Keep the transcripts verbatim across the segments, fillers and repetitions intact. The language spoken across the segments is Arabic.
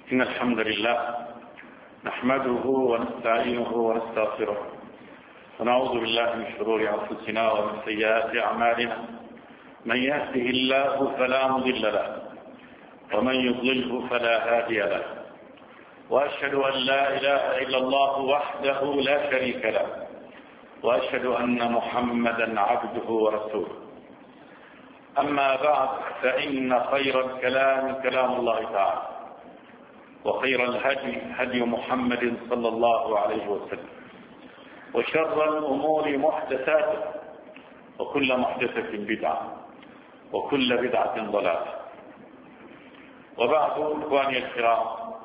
إن الحمد لله نحمده ونستعينه ونستغفره ونعوذ بالله من شرور أنفسنا ومن سيئات أعمالنا. من يهده الله فلا مضل له ومن يضلله فلا هادي له، وأشهد أن لا إله إلا الله وحده لا شريك له، وأشهد أن محمدا عبده ورسوله. أما بعد، فإن خير الكلام كلام الله تعالى، وخير الهدي هدي محمد صلى الله عليه وسلم، وشر الأمور محدثاتها، وكل محدثة بدعة، وكل بدعة ضلالة. وبعد، إخواني الكرام،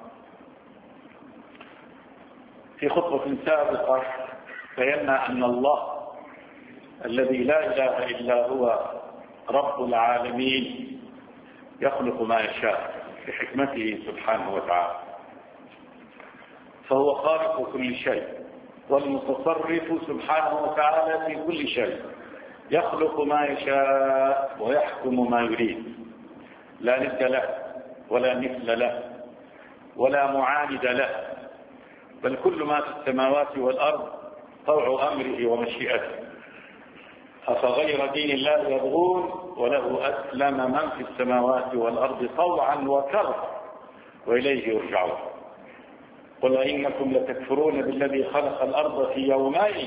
في خطبة سابقة بينا أن الله الذي لا إله إلا هو رب العالمين يخلق ما يشاء بحكمته سبحانه وتعالى، فهو خالق كل شيء والمتصرف سبحانه وتعالى في كل شيء، يخلق ما يشاء ويحكم ما يريد، لا ند له ولا مثل له ولا معاند له، بل كل ما في السماوات والأرض طوع أمره ومشيئته. أفغير دين الله يبغون وله أسلم من في السماوات والأرض طوعا وكرها وإليه يرجعون. قل إنكم لتكفرون بالذي خلق الأرض في يومين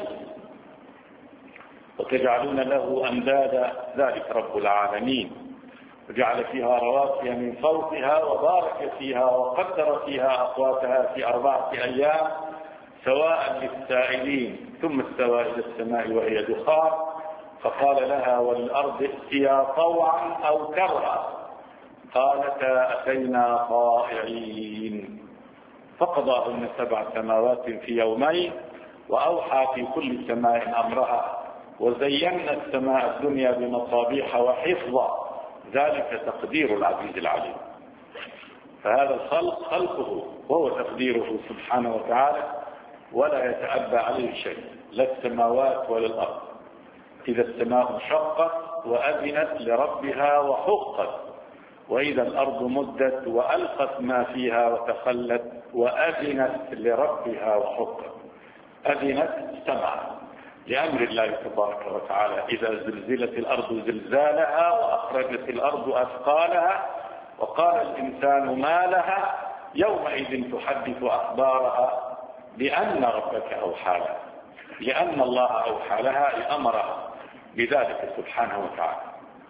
وتجعلون له أندادا، ذلك رب العالمين، وجعل فيها رواسي من فوقها وبارك فيها وقدر فيها أقواتها في أربعة أيام سواء للسائلين، ثم استوى إلى السماء وهي دخان فقال لها والأرض ائتيا طوعا أو كرها قالتا أتينا طائعين، فقضاهن سبع سماوات في يومين وأوحى في كل سماء أمرها وزينا السماء الدنيا بمصابيح وحفظا، ذلك تقدير العزيز العليم. فهذا الخلق خلقه وهو تقديره سبحانه وتعالى، ولا يتأبى عليه شيء، لا السماوات ولا الأرض. إذا السماء انشقت وأذنت لربها وحقت، وإذا الأرض مدت وألقت ما فيها وتخلت وأذنت لربها وحقت. أذنت سمعت لأمر الله تبارك وتعالى. إذا زلزلت الأرض زلزالها وأخرجت الأرض أثقالها وقال الإنسان ما لها يومئذ تحدث أخبارها بأن ربك أوحى لها، لأن الله أوحى لها أمرها بذلك سبحانه وتعالى.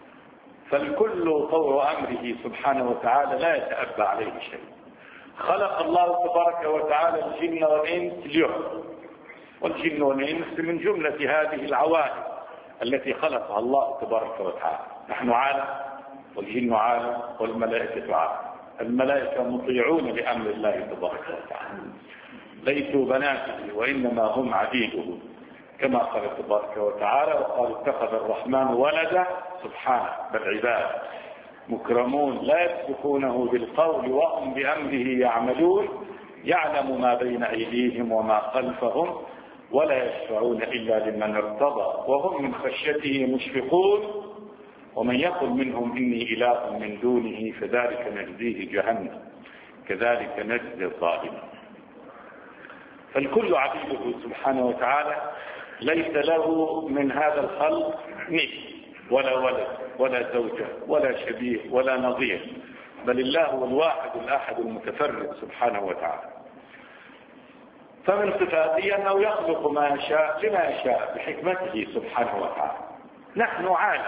فالكل طوع أمره سبحانه وتعالى لا يتأبى عليه شيء. خلق الله تبارك وتعالى الجن والإنس ليعبدوا، والجن والإنس من جملة هذه العوالم التي خلقها الله تبارك وتعالى. نحن عالم والجن عالم والملائكة عالم. الملائكة مطيعون لأمر الله تبارك وتعالى، ليسوا بناته وإنما هم عبيده، كما قال تبارك وتعالى وقال اتخذ الرحمن ولدا سبحانه، بل عباد مكرمون لا يسبقونه بالقول وهم بأمره يعملون، يعلم ما بين أيديهم وما خلفهم ولا يشفعون إلا لمن ارتضى وهم من خشيته مشفقون، ومن يقل منهم إني إله من دونه فذلك نجزيه جهنم كذلك نجزي الظالمين. فالكل عبيده سبحانه وتعالى، ليس له من هذا الخلق مثل ولا ولد ولا زوجة ولا شبيه ولا نظير، بل الله هو الواحد الأحد المتفرد سبحانه وتعالى. فمن صفاته أنه يخلق ما يشاء لما يشاء بحكمته سبحانه وتعالى. نحن عالم،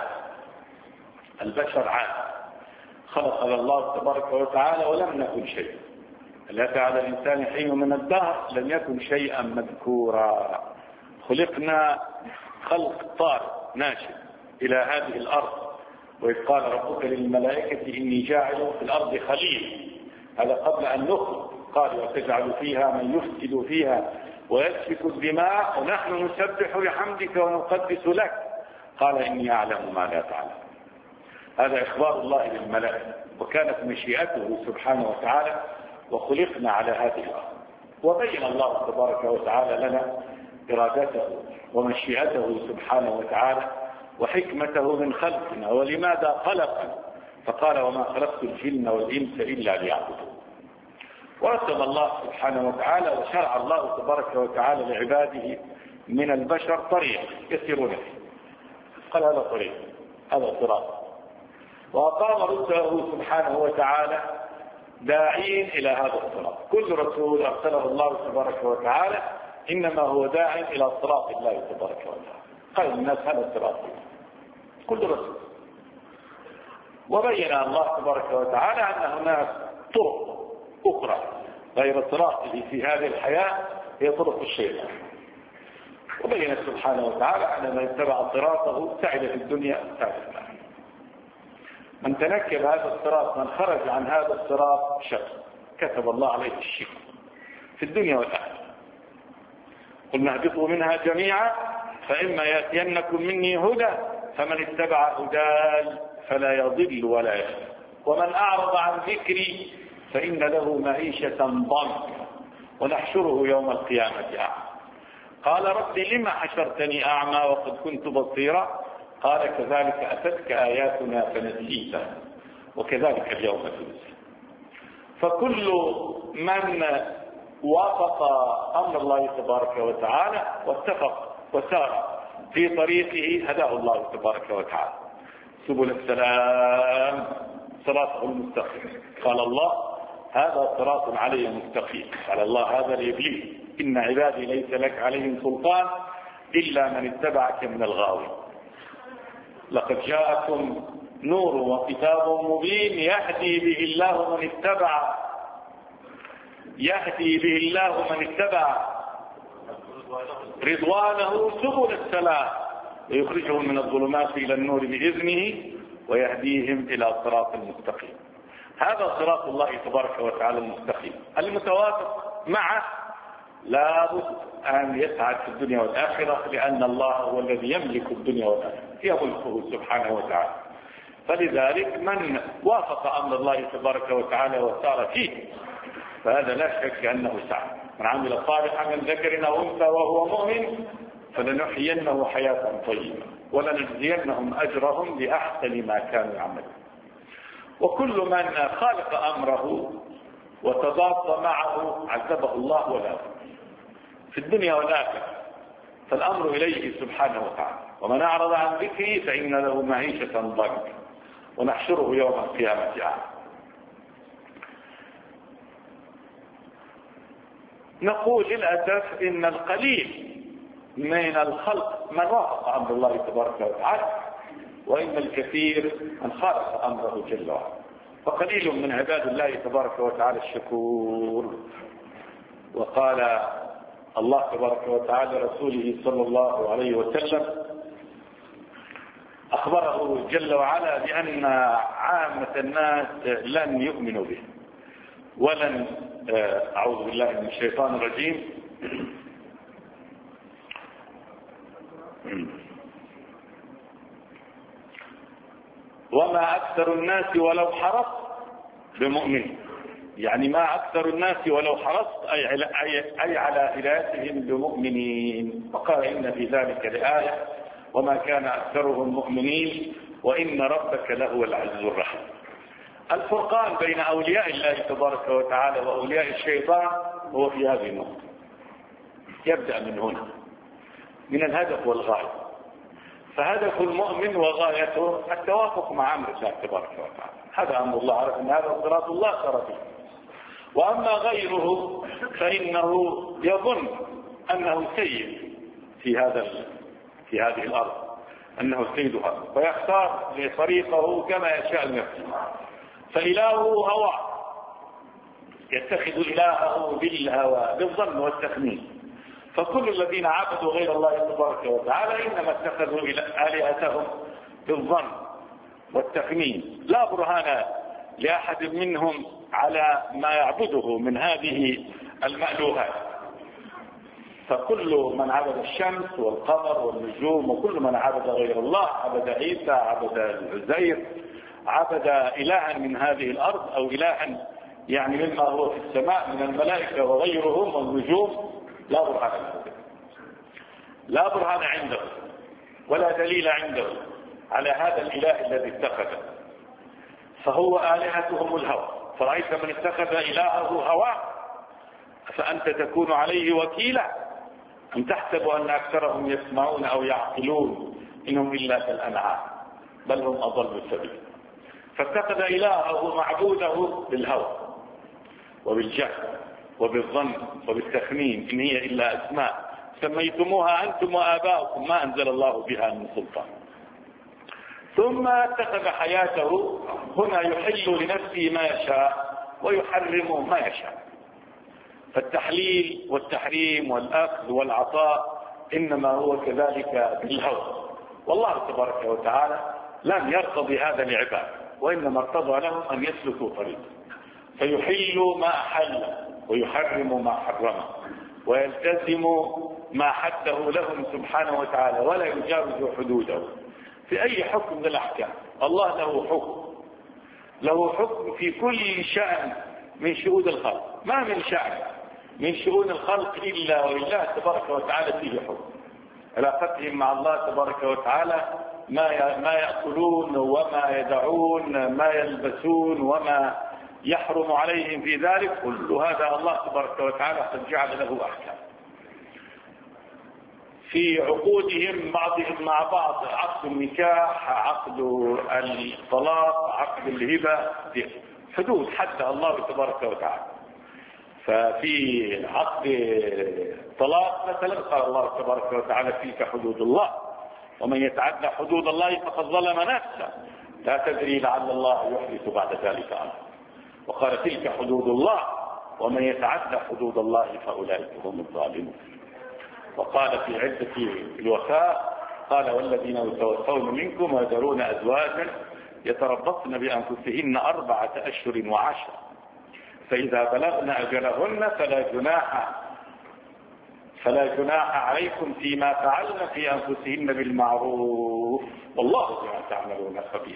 البشر عالم، خلقنا الله تبارك وتعالى ولم نكن شيء. أتى على الإنسان حين من الدهر لم يكن شيئا مذكورا. خلقنا خلق طارئ ناشئ إلى هذه الأرض، وإذ قال ربك للملائكة إني جاعل في الأرض خليل، هذا قبل أن نخلق. قال وتجعل فيها من يفسد فيها ويسفك الدماء ونحن نسبح بحمدك ونقدس لك، قال إني أعلم ما لا تعلم. هذا إخبار الله للملائكة، وكانت مشيئته سبحانه وتعالى وخلقنا على هذه الأرض. وبين الله تبارك وتعالى لنا إرادته ومشيئته سبحانه وتعالى وحكمته من خلقنا ولماذا خلقنا، فقال وما خلقت الجن والإنس إلا ليعبدون. ورسم الله سبحانه وتعالى وشرع الله تبارك وتعالى لعباده من البشر طريق يسيرون فيه، قال هذا طريق، هذا صراط، وأقام رسله سبحانه وتعالى داعين إلى هذا الصراط. كل رسول أرسله الله تبارك وتعالى إنما هو داع إلى صراط الله تبارك وتعالى، قال الناس هذا الصراط كل رسول. وبين الله تبارك وتعالى أن هناك طرق أخرى غير صراطه في هذه الحياة، هي طرق الشيطان. وبين سبحانه وتعالى أن من اتبع صراطه سعد في الدنيا سعد في الآخرة. من تنكب هذا الصراط، من خرج عن هذا الصراط شر، كتب الله عليه الشر في الدنيا والآخرة. قلنا اهبطوا منها جميعا فإما يأتينكم مني هدى فمن اتبع هداي فلا يضل ولا يشقى ومن أعرض عن ذكري فإن له معيشة ضنكا ونحشره يوم القيامة أعمى. قال رب لما حشرتني أعمى وقد كنت بصيرا؟ قال كذلك أتتك آياتنا فنسيتها وكذلك اليوم تنسى. فكل من وافق أمر الله تبارك وتعالى واتفق وسار في طريقه هداه الله تبارك وتعالى سبل السلام صراطه المستقيم. قال الله هذا صراط علي مستقيم. قال الله هذا لإبليس إن عبادي ليس لك عليهم سلطان إلا من اتبعك من الغاوي. لقد جاءكم نور وكتاب مبين يهدي به الله من اتبع يهدي به الله من اتبع رضوانه سبل السلام ويخرجهم من الظلمات إلى النور بإذنه ويهديهم إلى صراط مستقيم. هذا صراط الله تبارك وتعالى المستقيم المتوافق معه لابد أن يسعد في الدنيا والآخرة، لأن الله هو الذي يملك الدنيا والآخرة، هي ملكه سبحانه وتعالى. فلذلك من وافق أمر الله تبارك وتعالى وسار فيه فهذا لا شك أنه سعد. من عمل صالحا من ذكر أو أنثى وهو مؤمن فلنحيينه حياة طيبة ولنجزينهم أجرهم بأحسن ما كانوا يعملون. وكل من خالف أمره وتضاد معه عذبه الله ولا في الدنيا والآخرة، فالأمر إليه سبحانه وتعالى. ومن أعرض عن ذكري فإن له معيشة ضنكا ونحشره يوم القيامة أعمى. نقول للأسف إن القليل من الخلق من وافق أمر الله تبارك وتعالى، وإن الكثير من خالف أمره جل وعلا. فقليل من عباد الله تبارك وتعالى الشكور. وقال الله تبارك وتعالى رسوله صلى الله عليه وسلم أخبره جل وعلا بأن عامة الناس لن يؤمنوا به ولن أعوذ بالله من الشيطان الرجيم وما أكثر الناس ولو حرصت بمؤمن، يعني ما أكثر الناس ولو حرصت أي على هدايتهم بمؤمنين. وقال إن في ذلك لآية وما كان أكثرهم مؤمنين وإن ربك لهو العزيز الرحيم. الفرقان بين أولياء الله تبارك وتعالى وأولياء الشيطان هو في هذه النقطة. يبدأ من هنا من الهدف والغاية. فهدف المؤمن وغايته التوافق مع أمر الله تبارك وتعالى، هذا أمر الله، عرف أن هذا صراط الله صار فيه. وأما غيره فإنه يظن أنه سيد في هذا في هذه الأرض، أنه سيدها ويختار لطريقه كما يشاء لنفسه. فإلهه هوى، يتخذ إلهه بالهوى بالظن والتخمين. فكل الذين عبدوا غير الله تبارك وتعالى إنما اتخذوا آلهتهم بالظن والتخمين، لا برهان لأحد منهم على ما يعبده من هذه المألوهات. فكل من عبد الشمس والقمر والنجوم وكل من عبد غير الله، عبد عيسى، عبد العزير، عبد إلها من هذه الأرض أو إلها يعني مما هو في السماء من الملائكة وغيرهم والنجوم، لا برهان عنده لا برهان عنده ولا دليل عنده على هذا الإله الذي اتخذه. فهو آلهتهم الهوى، فرأيت من اتخذ إلهه هواه فأنت تكون عليه وكيلا أم تحسب أن أكثرهم يسمعون أو يعقلون إنهم إلا كالأنعام بل هم أضل سبيلا. فاتخذ إلهه معبوده بالهوى وبالجهل وبالظن وبالتخمين إن هي إلا أسماء سميتموها أنتم وآباؤكم ما أنزل الله بها من سلطان. ثم اتخذ حياته هنا يحل لنفسه ما يشاء ويحرم ما يشاء. فالتحليل والتحريم والأخذ والعطاء إنما هو كذلك بالهوى. والله تبارك وتعالى لم يرتضي هذا لعباده وإنما ارتضى لهم أن يسلكوا طريقا فيحل ما أحل ويحرم ما حرم ويلتزم ما حده لهم سبحانه وتعالى ولا يجاوز حدوده في أي حكم من الأحكام. الله له حكم له حكم في كل شأن من شؤون الخلق، ما من شأن من شؤون الخلق إلا ولله تبارك وتعالى فيه حكم. علاقتهم مع الله تبارك وتعالى ما ما يأكلون وما يدعون ما يلبسون وما يحرم عليهم في ذلك كل هذا الله تبارك وتعالى قد جعل له أحكام. في عقودهم بعضهم مع بعض عقد النكاح عقد الطلاق عقد الهبة حدود حتى الله تبارك وتعالى. ففي عقد طلاق مثلا قال الله تبارك وتعالى فيك حدود الله ومن يتعدى حدود الله فقد ظلم نفسه لا تدري لعل الله يحدث بعد ذلك أمرا. وقال تلك حدود الله ومن يتعدى حدود الله فأولئك هم الظالمون. وقال في عدة الوفاء قال والذين يتوفون منكم ويذرون أزواجا يتربصن بأنفسهن أربعة أشهر وعشرة فإذا بلغن أجلهن فلا جناح فلا جناح عليكم فيما فعلن في أنفسهن بالمعروف والله بما تعملون خبير.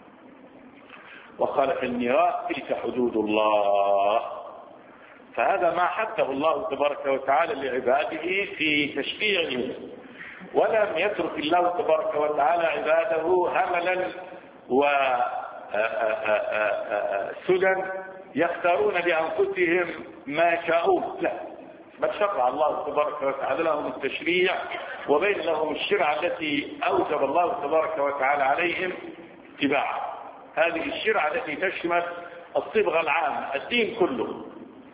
وقال في الميراث تلك حدود الله. فهذا ما حده الله تبارك وتعالى لعباده في تشريعه ولم يترك الله تبارك وتعالى عباده هملا وسدى يختارون لأنفسهم ما يشاءون لا بل شرع الله تبارك وتعالى لهم التشريع وبين لهم الشرع التي أوجب الله تبارك وتعالى عليهم اتباعها. هذه الشرع التي تشمل الصبغة العامة الدين كله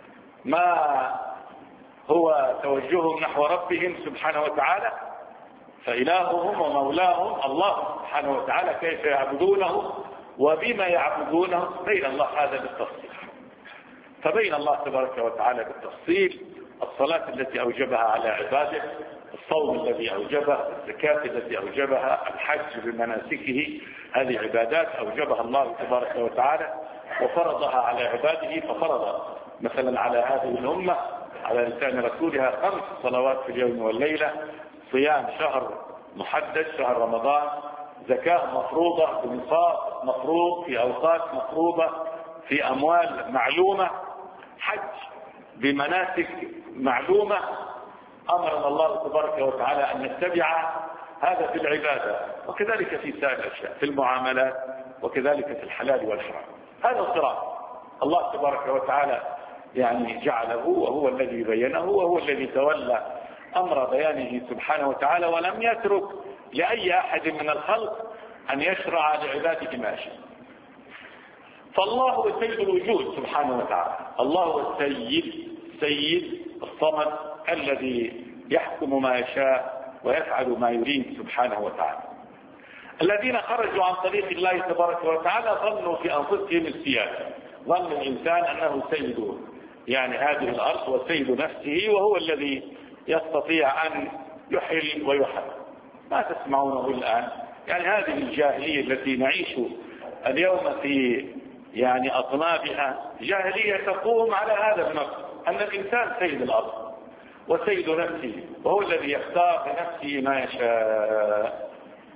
ما هو توجههم نحو ربهم سبحانه وتعالى فإلههم ومولاهم الله سبحانه وتعالى كيف يعبدونه وبما يعبدونه بين الله هذا بالتفصيل. فبين الله تبارك وتعالى بالتفصيل الصلاة التي أوجبها على عباده الصوم الذي أوجبه الزكاة التي أوجبها الحج بمناسكه هذه عبادات أوجبها الله تبارك وتعالى وفرضها على عباده. ففرض مثلا على هذه الأمة على لسان رسولها خمس صلوات في اليوم والليلة صيام شهر محدد شهر رمضان زكاة مفروضة بنصاب مفروض في أوقات مفروضة في أموال معلومة حج بمناسك معلومة أمرنا الله تبارك وتعالى أن نتبع هذا في العبادة وكذلك في سائر الأشياء في المعاملات وكذلك في الحلال والحرام. هذا الصراط الله تبارك وتعالى يعني جعله وهو الذي بينه وهو الذي تولى أمر بيانه سبحانه وتعالى ولم يترك لأي أحد من الخلق أن يشرع لعباده ما شاء. فالله هو سيد الوجود سبحانه وتعالى. الله هو السيد سيد الصمد الذي يحكم ما يشاء ويفعل ما يريد سبحانه وتعالى. الذين خرجوا عن طريق الله تبارك وتعالى ظنوا في أنفسهم السيادة. ظن الإنسان أنه سيد يعني هذه الأرض وسيد نفسه وهو الذي يستطيع أن يحل ويحل. ما تسمعونه الآن يعني هذه الجاهلية التي نعيش اليوم في يعني أطنابها جاهلية تقوم على هذا النص أن الإنسان سيد الأرض وسيد نفسه وهو الذي يختار لنفسه ما يشاء.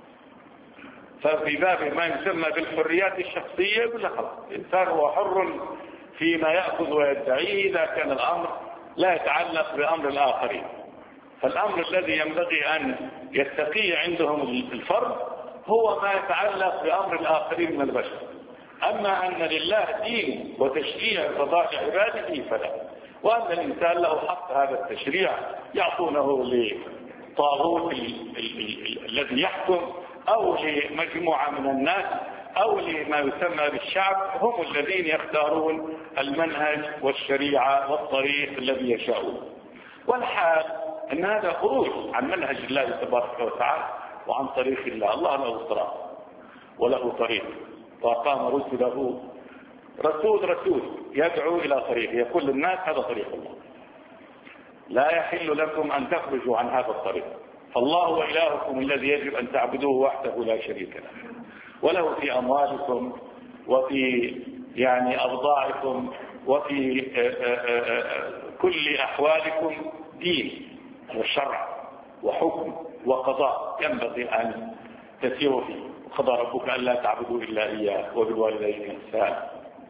ففي باب ما يسمى بالحريات الشخصية يقول لك الإنسان هو حر فيما يأخذ ويدعيه إذا كان الأمر لا يتعلق بأمر الآخرين. فالأمر الذي ينبغي أن يتقي عندهم الفرد هو ما يتعلق بأمر الآخرين من البشر. أما أن لله دين وتشريع قضاء عباده فلا، وأن الإنسان له حق هذا التشريع يعطونه لطاغوت الذي يحكم أو لمجموعة من الناس أو لما يسمى بالشعب، هم الذين يختارون المنهج والشريعة والطريق الذي يشاءون. والحال أن هذا خروج عن منهج الله تبارك وتعالى وعن طريق الله. الله له صراط وله طريق، وأقام رسله رسول رسول يدعو إلى طريق، يقول للناس هذا طريق الله، لا يحل لكم أن تخرجوا عن هذا الطريق، فالله وإلهكم الذي يجب أن تعبدوه وحده لا شريك له، وله في أموالكم وفي يعني أبضاعكم وفي كل أحوالكم دين وشرع وحكم وقضاء ينبغي أن تسيروا فيه. قضى ربك ألا تعبدوا إلا إياه وبالوالدين إحسانا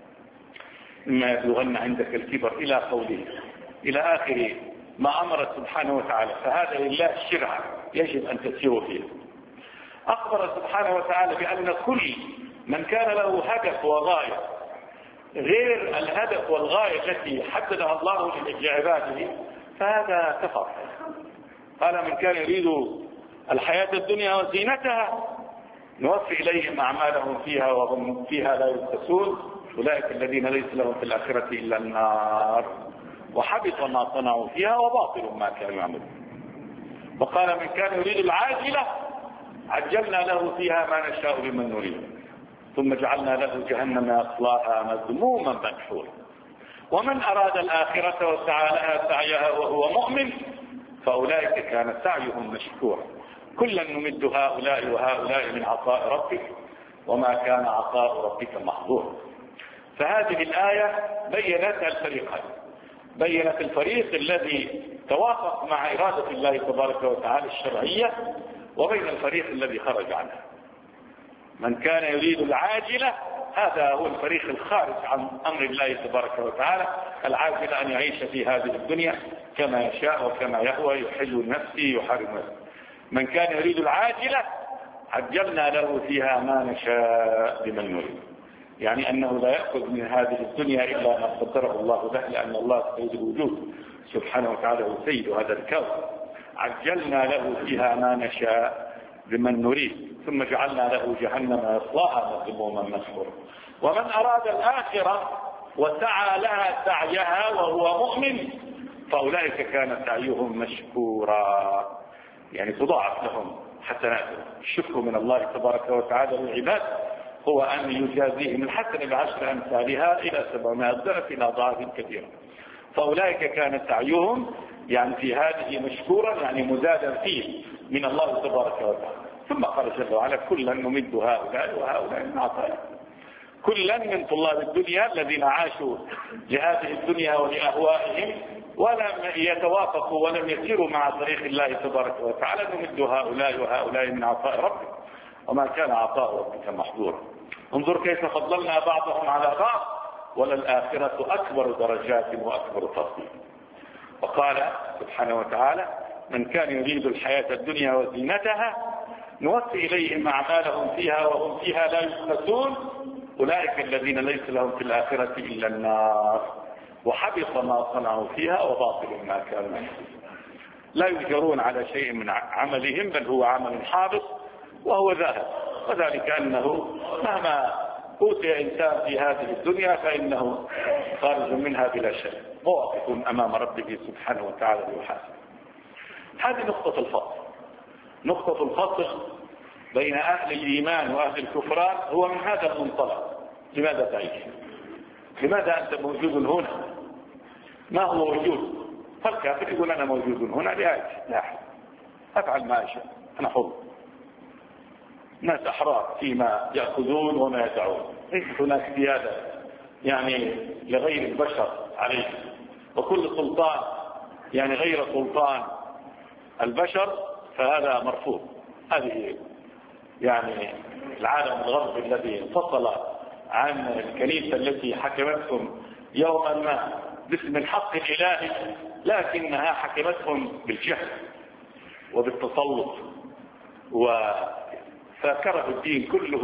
إما يبلغن عندك الكبر إلى قوله إلى آخر ما أمر سبحانه وتعالى. فهذا لله الشرع يجب أن تسيروا فيه. أخبر سبحانه وتعالى بأن كل من كان له هدف وغاية غير الهدف والغاية التي حددها الله لعباده فهذا كفر. قال من كان يريد الحياة الدنيا وزينتها نوفي إليهم أعمالهم فيها وهم فيها لا يبخسون أولئك الذين ليس لهم في الآخرة إلا النار وحبط ما صنعوا فيها وباطل ما كانوا يعملون. وقال من كان يريد العاجلة عجلنا له فيها ما نشاء لمن نريد ثم جعلنا له جهنم يصلاها مذموما مدحورا ومن أراد الآخرة وسعى لها سعيها وهو مؤمن فأولئك كان سعيهم مشكورا كلا نمد هؤلاء وهؤلاء من عطاء ربك وما كان عطاء ربك محظورا. فهذه الآية بينت الفريقين، بينت الفريق الذي توافق مع إرادة الله تبارك وتعالى الشرعية وبين الفريق الذي خرج عنها. من كان يريد العاجلة هذا هو الفريق الخارج عن أمر الله تبارك وتعالى، العاجلة أن يعيش في هذه الدنيا كما يشاء وكما يهوى يحل نفسه يحرم نفسه. من كان يريد العاجلة عجلنا له فيها ما نشاء لمن نريد، يعني أنه لا يأخذ من هذه الدنيا إلا ما قدره الله له، لأن الله سيد الوجود سبحانه وتعالى هو سيد هذا الكون. عجلنا له فيها ما نشاء لمن نريد ثم جعلنا له جهنم يصلاها مذموما مدحورا. ومن أراد الآخرة وسعى لها سعيها وهو مؤمن فأولئك كان سعيهم مشكورا، يعني تضاعف لهم حسناتهم. الشكر من الله تبارك وتعالى للعباد هو أن يجازيهم الحسنة بعشر أمثالها إلى سبعمائة ضعف إلى أضعاف كثيرة. فأولئك كان سعيهم يعني في هذه مشكورا يعني مزادا فيه من الله تبارك وتعالى. ثم قال جل وعلا كلا نمد هؤلاء وهؤلاء من عطاء. كلا من طلاب الدنيا الذين عاشوا لهذه الدنيا ولأهوائهم ولم يتوافقوا ولم يسيروا مع طريق الله تبارك وتعالى نمد هؤلاء وهؤلاء من عطاء ربك وما كان عطاء ربك محظورا. انظر كيف فضلنا بعضهم على بعض وللآخرة أكبر درجات وأكبر تفضيل. وقال سبحانه وتعالى من كان يريد الحياة الدنيا وزينتها نوفي إليهم أعمالهم فيها وهم فيها لا يبخسون أولئك الذين ليس لهم في الآخرة إلا النار وحبط ما صنعوا فيها وباطل ما كانوا يعملون. لا يجرون على شيء من عملهم بل هو عمل حابط وهو ذاهب، وذلك أنه مهما أوتي إنسان في هذه الدنيا فإنه خارج منها بلا شيء واقف أمام ربه سبحانه وتعالى ليحاسب. هذه نقطة الفصل. نقطة الفصل بين أهل الإيمان وأهل الكفران هو من هذا المنطلق. لماذا تعيش؟ لماذا أنت موجود هنا؟ ما هو وجود؟ فالكافر يقول أنا موجود هنا لأجل لا أفعل ما أشاء أنا حر. ناس أحرار فيما يأخذون وما يدعون، ليس هناك زيادة يعني لغير البشر عليه، وكل سلطان يعني غير سلطان البشر فهذا مرفوض. هذه يعني العالم الغربي الذي انفصل عن الكنيسة التي حكمتهم يوما ما باسم الحق الإلهي لكنها حكمتهم بالجهل وبالتسلط وفكره الدين كله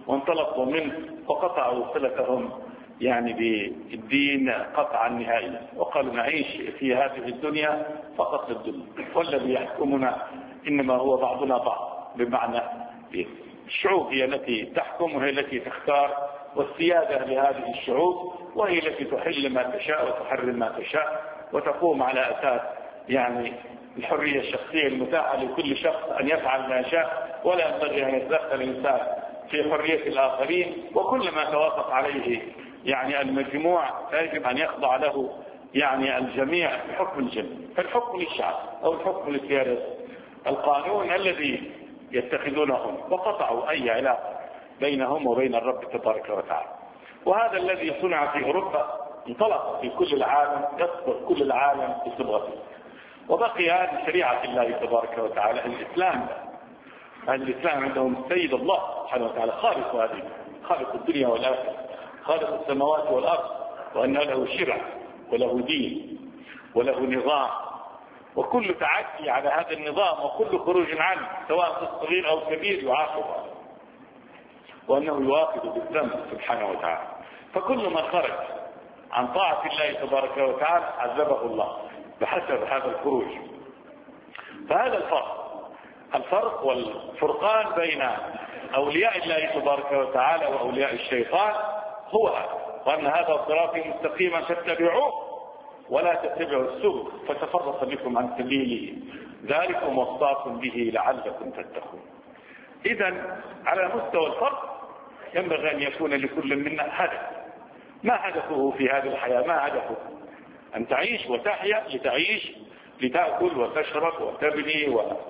وانطلقوا منه وقطعوا صلتهم يعني بالدين قطعا نهائيا، وقالوا نعيش في هذه الدنيا فقط للدنيا، والذي يحكمنا إنما هو بعضنا بعض، بمعنى الشعوب هي التي تحكم وهي التي تختار، والسيادة لهذه الشعوب، وهي التي تحل ما تشاء وتحرم ما تشاء، وتقوم على أساس يعني الحرية الشخصية المتاحة لكل شخص أن يفعل ما شاء، ولا ينبغي أن يتدخل الإنسان في حرية الآخرين، وكل ما توافق عليه يعني المجموع يجب أن يخضع له يعني الجميع بحكم الجميع، فالحكم للشعب أو الحكم للسيادة القانون الذي يتخذونهم، وقطعوا أي علاقة بينهم وبين الرب تبارك وتعالى. وهذا الذي صنع في أوروبا انطلق في كل العالم، يصبر كل العالم بصبغته، وبقي هذه شريعة الله تبارك وتعالى الإسلام. أهل الإسلام عندهم سيد الله سبحانه وتعالى خالق هذه، خالق الدنيا والآخرة، خالق السماوات والأرض، وأن له شرع وله دين وله نظام، وكل تعدي على هذا النظام وكل خروج عنه سواء في الصغير أو الكبير يعاقب، وأنه يواخذ بالذنب سبحانه وتعالى. فكل من خرج عن طاعة الله تبارك وتعالى عذبه الله بحسب هذا الخروج. فهذا الفرق الفرق والفرقان بين أولياء الله تبارك وتعالى وأولياء الشيطان هو هذا، وأن هذا صراطي مستقيما فاتبعوه ولا تتبعوا السبل فتفرق بكم عن سبيله ذلكم وصاكم به لعلكم تتقون. إذن على مستوى الفرد ينبغي أن يكون لكل منا هدف. ما هدفه في هذه الحياة؟ ما هدفه؟ أن تعيش وتحيا لتعيش لتأكل وتشرب وتبني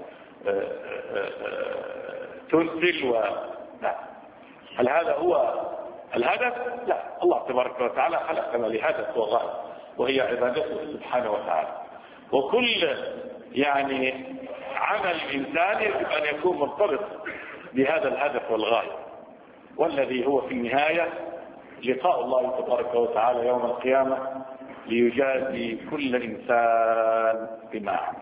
وتنزل و... لا. هل هذا هو الهدف؟ لا. الله تبارك وتعالى خلقنا لهدف وغاية، وهي عبادته سبحانه وتعالى. وكل يعني عمل إنسان يجب أن يكون مرتبط بهذا الهدف والغاية، والذي هو في النهاية لقاء الله تبارك وتعالى يوم القيامة ليجازي كل إنسان بما عمل.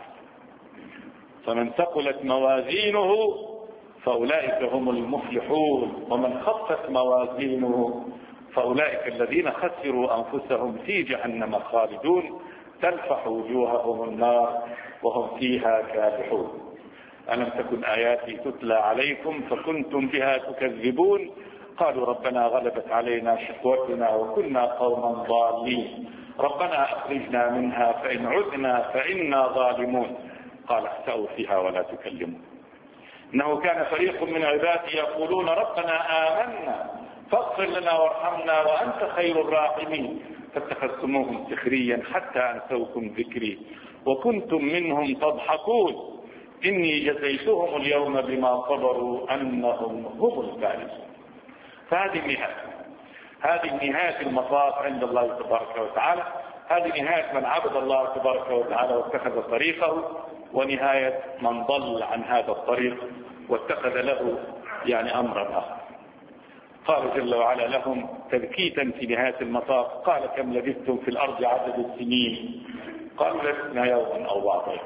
فمن ثقلت موازينه فأولئك هم المفلحون، ومن خفت موازينه فأولئك الذين خسروا أنفسهم في جهنم خالدون تلفح وجوههم النار وهم فيها كالحون. ألم تكن آياتي تتلى عليكم فكنتم بها تكذبون قالوا ربنا غلبت علينا شقوتنا وكنا قوما ضالين ربنا أخرجنا منها فإن عدنا فإنا ظالمون قال اخسأوا فيها ولا تكلمون إنه كان فريق من عبادي يقولون ربنا آمنا فاغفر لنا وارحمنا وأنت خير الراحمين فاتخذتموهم سخريا حتى أنسوكم ذكري وكنتم منهم تضحكون إني جزيتهم اليوم بما صبروا أنهم هم الفائزون. فهذه النهاية، هذه نهاية المطاف عند الله تبارك وتعالى، هذه نهاية من عبد الله تبارك وتعالى واتخذ طريقه، ونهاية من ضل عن هذا الطريق واتخذ له يعني أمرا آخر. قال جل وعلا لهم تذكيتا في نهاية المطاف قال كم لبثتم في الأرض عدد السنين قالوا لبثنا يوما أو بعض يوم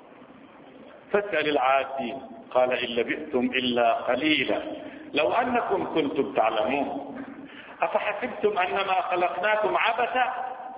فاسأل العادين قال إن لبثتم إلا قليلا لو أنكم كنتم تعلمون أفحسبتم أنما خلقناكم عبثا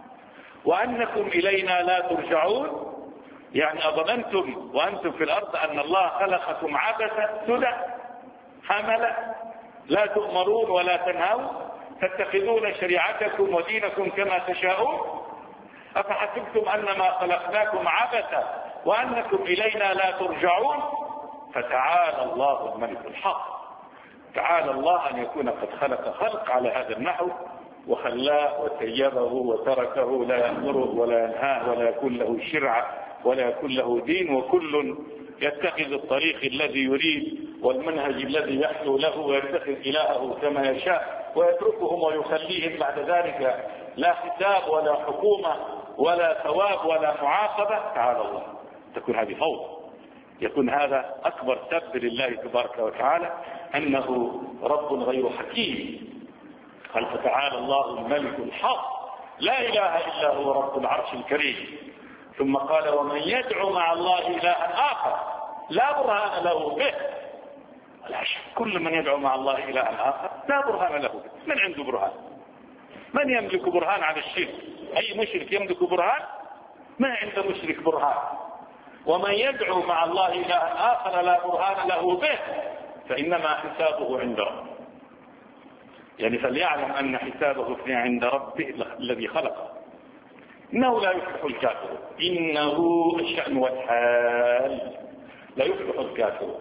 وأنكم إلينا لا ترجعون. يعني أظننتم وأنتم في الأرض أن الله خلقكم عبثا سدى حملا لا تؤمرون ولا تنهون تتخذون شريعتكم ودينكم كما تشاءون. أفحسبتم أنما خلقناكم عبثا وأنكم إلينا لا ترجعون. فتعالى الله الملك الحق، تعالى الله أن يكون قد خلق خلق على هذا النحو وخلاه وسيبه وتركه لا يأمره ولا ينهاه ولا يكون له شرعة ولا يكون له دين، وكل يتخذ الطريق الذي يريد والمنهج الذي يحلو له ويتخذ إلهه كما يشاء ويتركهم ويخليهم بعد ذلك لا حساب ولا حكومة ولا ثواب ولا معاقبة. تعالى الله، تكون هذه فوضى، يكون هذا أكبر سب لله تبارك وتعالى أنه رب غير حكيم. قال فتعالى الله الملك الحق لا إله إلا هو رب العرش الكريم. ثم قال ومن يدعو مع الله إلها آخر لا برهان له به لا شك كل من يدعو مع الله إلها آخر لا برهان له. من عنده برهان؟ من يملك برهان على الشرك؟ أي مشرك يملك برهان؟ ما عنده مشرك برهان. ومن يدعو مع الله إلها آخر لا برهان له به فإنما حسابه عند ربه. يعني فليعلم أن حسابه عند ربه الذي خلقه. إنه لا يفلح الكافر، إنه الشأن والحال لا يفلح الكافر.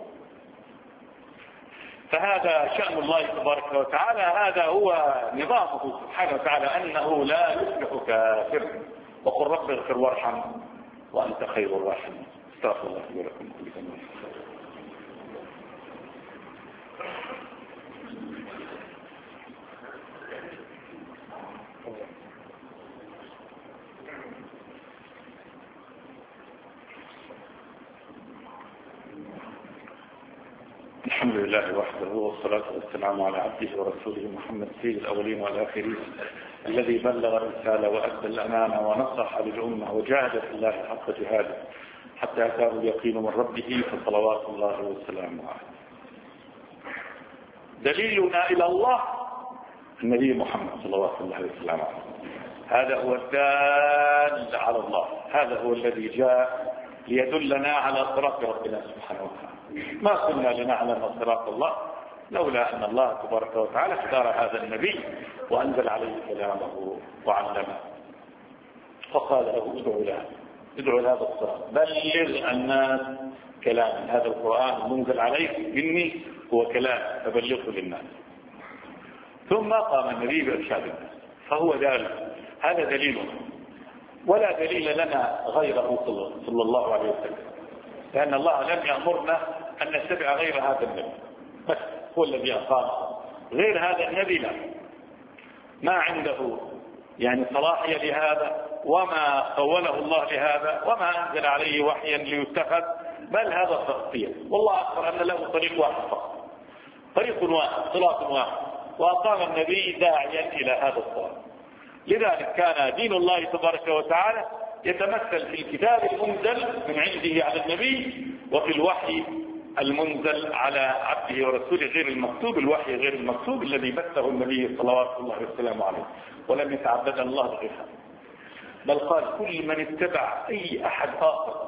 فهذا شأن الله تبارك وتعالى، هذا هو نظامه سبحانه وتعالى، أنه لا يفلح كافر. وقل رب اغفر وارحم وأنت خير الراحمين. استغفر الله لي ولكم كل ذنب. الحمد لله وحده والصلاة والسلام على عبده ورسوله محمد سيد الأولين والآخرين الذي بلغ الرسالة وأدى الأمانة ونصح للأمة وجاهد في الله حق جهاده حتى أتاه اليقين من ربه فصلوات الله وسلامه عليه. دليلنا إلى الله النبي محمد صلوات الله وسلامه عليه، هذا هو الدال على الله، هذا هو الذي جاء ليدلنا على صراط ربنا سبحانه وتعالى. ما كنا لنعلم صراط الله لولا أن الله تبارك وتعالى اختار هذا النبي وأنزل عليه كلامه وعلمه فقال له ادعو له ادعو لهذا الصراط، بلغ الناس كلام هذا القرآن المنزل عليك مني هو كلام فبلغه للناس. ثم قام النبي بإرشاد الناس فهو دال، هذا دليل ولا دليل لنا غيره صلى الله عليه وسلم، لأن الله لم يأمرنا أن نتبع غير هذا النبي، بس هو الذي أقام. غير هذا النبي لا، ما عنده يعني صلاحية لهذا، وما قوله الله لهذا، وما أنزل عليه وحيا ليتخذ، بل هذا تغطية. والله أخبر أن له طريق واحد فقط، طريق واحد، صراط واحد، وأقام النبي داعيا إلى هذا الصراط. لذلك كان دين الله تبارك وتعالى يتمثل في الكتاب المنزل من عنده على النبي، وفي الوحي المنزل على عبده ورسوله غير المكتوب، الوحي غير المكتوب الذي بثه النبي صلوات الله وسلامه عليه، ولم يتعبد الله بغيرها. بل قال كل من اتبع أي أحد آخر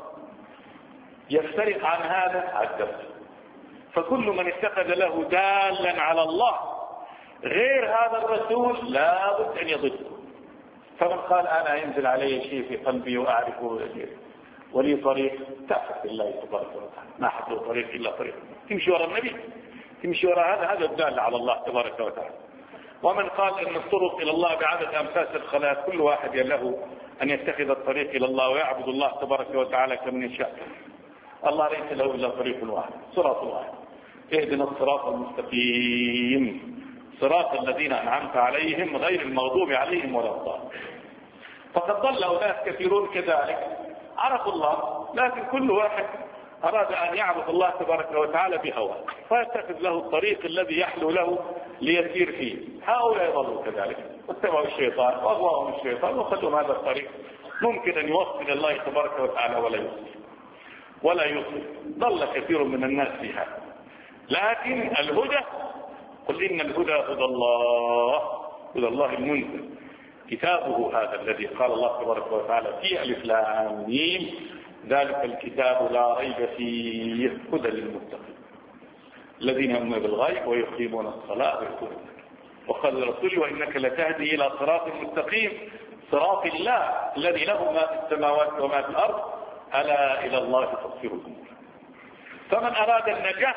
يفترق عن هذا عذبه. فكل من اتخذ له دالا على الله غير هذا الرسول لا بد أن يضل. فمن قال أنا ينزل علي شيء في قلبي وأعرفه ولي طريق، تعرف الله تبارك وتعالى، ما حد له طريق إلا طريق، تمشي وراء النبي، تمشي وراء هذا، هذا الدال على الله تبارك وتعالى. ومن قال أن الطرق إلى الله بعدد أمثال الخلاء، كل واحد له أن يتخذ الطريق إلى الله ويعبد الله تبارك وتعالى كمن يشاء. الله ليس له إلا طريق واحد، صراط واحد، اهدنا الصراط المستقيم صراط الذين أنعمت عليهم غير المغضوب عليهم ولا الضالين. فقد ضل أناس كثيرون كذلك عرفوا الله، لكن كل واحد أراد أن يعبد الله تبارك وتعالى بهوى فيتخذ له الطريق الذي يحلو له ليسير فيه. هؤلاء يضلوا كذلك واتبعوا الشيطان وأغواهم الشيطان وخذوا هذا الطريق، ممكن أن يوصل الله تبارك وتعالى ولا يوصل ولا يوصل. ضل كثير من الناس في هذا. لكن الهدى، قل إن الهدى هدى الله، هدى الله المنزل كتابه هذا الذي قال الله تبارك وتعالى في ألف لام ميم ذلك الكتاب لا ريب فيه هدى للمتقين الذين يؤمنون بالغيب ويقيمون الصلاة ويؤتون الزكاة. وقال الرسول وإنك لتهدي إلى صراط مستقيم صراط الله الذي له ما في السماوات وما في الأرض ألا إلى الله تصير الأمور. فمن أراد النجاة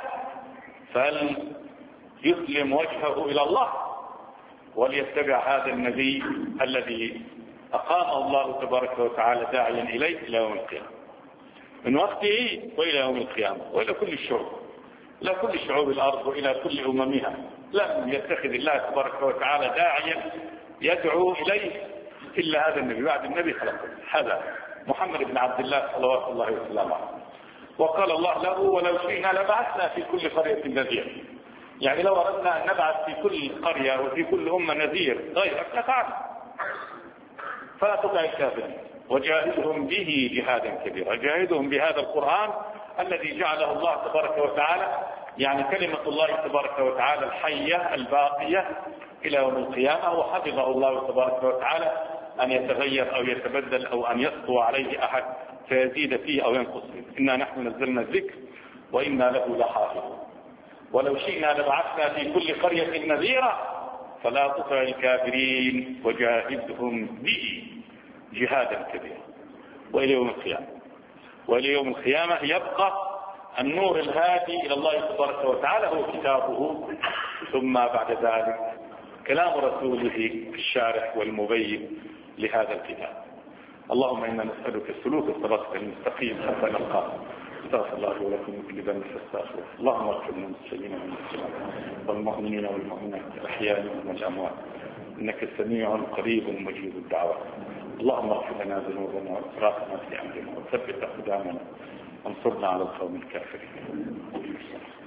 فليسلم وجهه إلى الله وليتبع هذا النبي الذي أقامه الله تبارك وتعالى داعيا إليه إلى يوم القيامة، من وقته وإلى يوم القيامة وإلى كل الشعوب، إلى كل شعوب الأرض وإلى كل أممها. لم يتخذ الله تبارك وتعالى داعيا يدعو إليه إلا هذا النبي، بعد النبي خلقه هذا محمد بن عبد الله صلوات الله وسلامه عليه. وقال الله له ولو شئنا لبعثنا في كل قرية نذير، يعني لو أردنا أن نبعث في كل قرية وفي كل أمة نذير غيرك لفعلنا. فلا تطع الكافرين وجاهدهم به جهادا كبيرا، جاهدهم بهذا القرآن الذي جعله الله تبارك وتعالى يعني كلمة الله تبارك وتعالى الحية الباقية إلى يوم القيامة، وحفظه الله تبارك وتعالى أن يتغير أو يتبدل أو أن يسطو عليه أحد فيزيد فيه أو ينقص فيه. إنا نحن نزلنا الذكر وإنا له لحافظون. ولو شئنا لبعثنا في كل قرية نذيرا فلا تطع الكافرين وجاهدهم به جهادا كبيرا. وإلى يوم القيامة وإلى يوم القيامة يبقى النور الهادي إلى الله تبارك وتعالى هو كتابه، ثم بعد ذلك كلام رسوله الشارح والمبين لهذا الكتاب. اللهم إنا نسألك السلوك الصراط المستقيم حتى نلقاك. استغفر الله ولكم من كل ذنب فاستغفروه. اللهم اغفر للمسلمين والمسلمات والمؤمنين والمؤمنات الأحياء منهم والأموات إنك سميع قريب مجيب الدعوات. اللهم اغفر لنا ذنوبنا واسرافنا في أمرنا وثبت أقدامنا وانصرنا على القوم الكافرين.